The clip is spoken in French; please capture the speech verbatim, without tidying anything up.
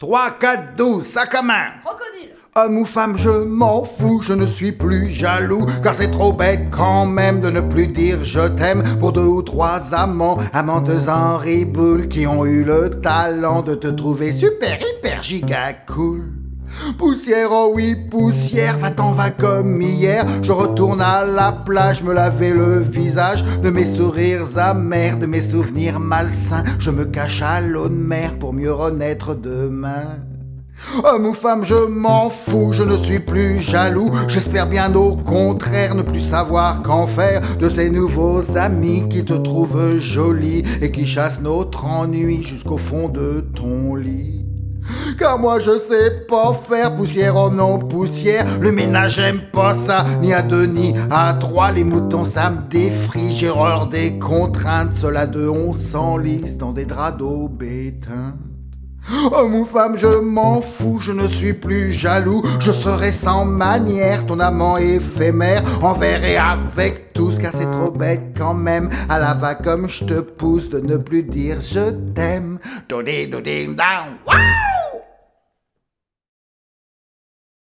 trois, quatre, douze, sac à main. Crocodile. Homme ou femme, je m'en fous, je ne suis plus jaloux, car c'est trop bête quand même de ne plus dire je t'aime pour deux ou trois amants, amantes en riboule qui ont eu le talent de te trouver super, hyper, giga cool. Poussière, oh oui, poussière, va-t'en, va comme hier. Je retourne à la plage, me laver le visage de mes sourires amers, de mes souvenirs malsains. Je me cache à l'eau de mer pour mieux renaître demain. Homme ou femme, je m'en fous, je ne suis plus jaloux. J'espère bien au contraire ne plus savoir qu'en faire de ces nouveaux amis qui te trouvent jolie et qui chassent notre ennui jusqu'au fond de ton lit. Car moi je sais pas faire poussière, oh non poussière. Le ménage j'aime pas ça, ni à deux ni à trois. Les moutons ça me défrie, j'ai horreur des contraintes. Seul à deux on s'enlise dans des draps d'eau béteinte. Homme ou femme, je m'en fous, je ne suis plus jaloux. Je serai sans manière, ton amant éphémère, envers et avec tous, car c'est trop bête quand même. À la va comme je te pousse de ne plus dire je t'aime. Doudé, doudé, down, wow!